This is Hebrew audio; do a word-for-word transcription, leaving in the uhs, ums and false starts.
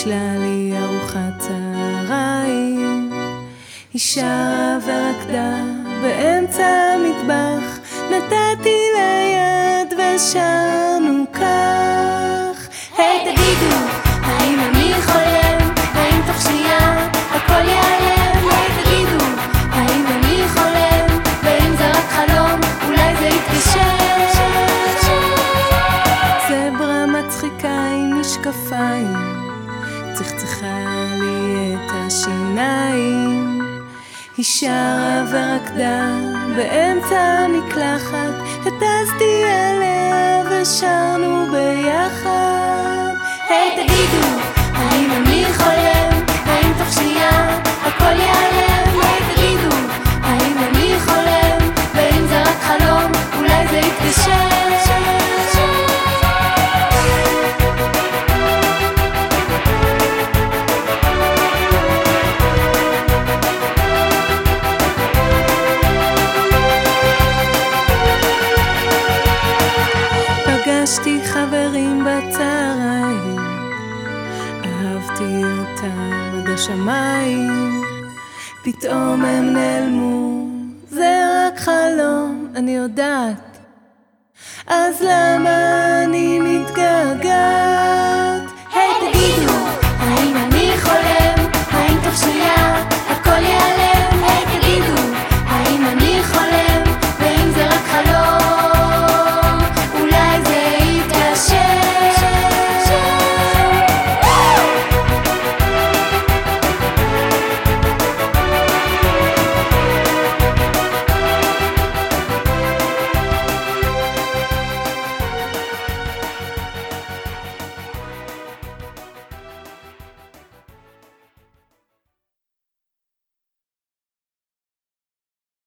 בישלה לי ארוחת צהריים, היא שרה ורקדה באמצע המטבח, נתתי לה יד ושרנו כך. היי תגידו, האם אני חולם? האם תוך שנייה הכל ייעלם? היי תגידו, האם אני חולם? ואם זה רק חלום, אולי זה יתגשם. זברה מצחיקה עם משקפיים, צחצחה לי את השיניים, היא שרה ורקדה באמצע המקלחת, הטסתי עליה ושרנו ביחד. היי תגידו, האם אני חולם? האם תוך שנייה הכל ייעלם? היי תגידו, האם אני חולם? ואם זה רק חלום, אולי זה יתגשם. פגשתי חברים בצהריים, אהבתי אותם עד השמיים, פתאום הם נעלמו, זה רק חלום, אני יודעת. אז למה אני